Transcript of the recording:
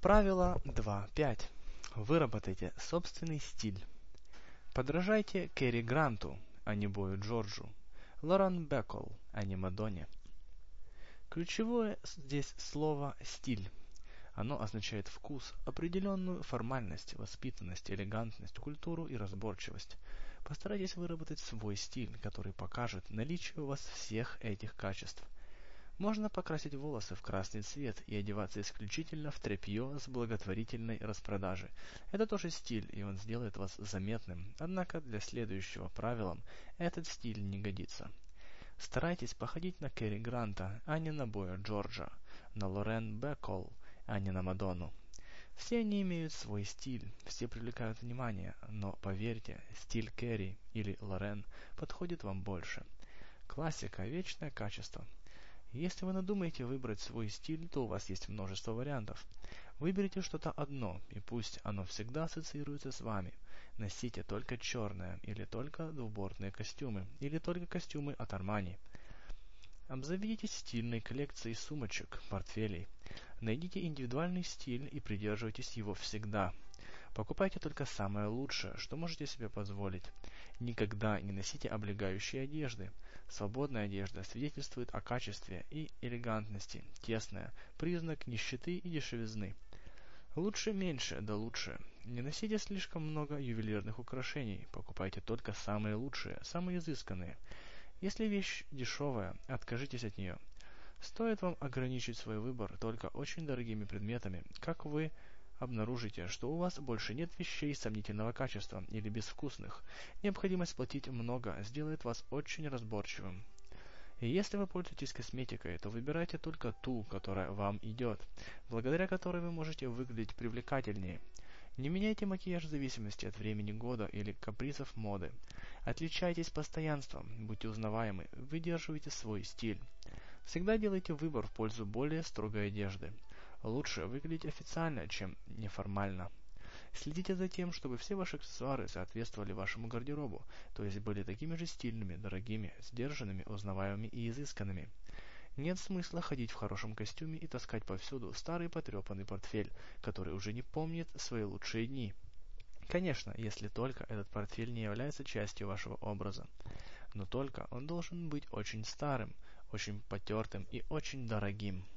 Правило 2.5. Выработайте собственный стиль. Подражайте Кэрри Гранту, а не Бою Джорджу. Лорен Бэккол, а не Мадонне. Ключевое здесь слово «стиль». Оно означает вкус, определенную формальность, воспитанность, элегантность, культуру и разборчивость. Постарайтесь выработать свой стиль, который покажет наличие у вас всех этих качеств. Можно покрасить волосы в красный цвет и одеваться исключительно в тряпье с благотворительной распродажи. Это тоже стиль, и он сделает вас заметным. Однако для следующего правила этот стиль не годится. Старайтесь походить на Кэрри Гранта, а не на Боя Джорджа, на Лорен Бэккол, а не на Мадонну. Все они имеют свой стиль, все привлекают внимание, но поверьте, стиль Кэрри или Лорен подходит вам больше. Классика – вечное качество. Если вы надумаете выбрать свой стиль, то у вас есть множество вариантов. Выберите что-то одно, и пусть оно всегда ассоциируется с вами. Носите только черное, или только двубортные костюмы, или только костюмы от Армани. Обзаведитесь стильной коллекцией сумочек, портфелей. Найдите индивидуальный стиль и придерживайтесь его всегда. Покупайте только самое лучшее, что можете себе позволить. Никогда не носите облегающие одежды. Свободная одежда свидетельствует о качестве и элегантности, тесная – признак нищеты и дешевизны. Лучше меньше, да лучше. Не носите слишком много ювелирных украшений, покупайте только самые лучшие, самые изысканные. Если вещь дешевая, откажитесь от нее. Стоит вам ограничить свой выбор только очень дорогими предметами, как вы обнаружите, что у вас больше нет вещей сомнительного качества или безвкусных. Необходимость платить много сделает вас очень разборчивым. И если вы пользуетесь косметикой, то выбирайте только ту, которая вам идет, благодаря которой вы можете выглядеть привлекательнее. Не меняйте макияж в зависимости от времени года или капризов моды. Отличайтесь постоянством, будьте узнаваемы, выдерживайте свой стиль. Всегда делайте выбор в пользу более строгой одежды. Лучше выглядеть официально, чем неформально. Следите за тем, чтобы все ваши аксессуары соответствовали вашему гардеробу, то есть были такими же стильными, дорогими, сдержанными, узнаваемыми и изысканными. Нет смысла ходить в хорошем костюме и таскать повсюду старый потрепанный портфель, который уже не помнит свои лучшие дни. Конечно, если только этот портфель не является частью вашего образа. Но только он должен быть очень старым, очень потертым и очень дорогим.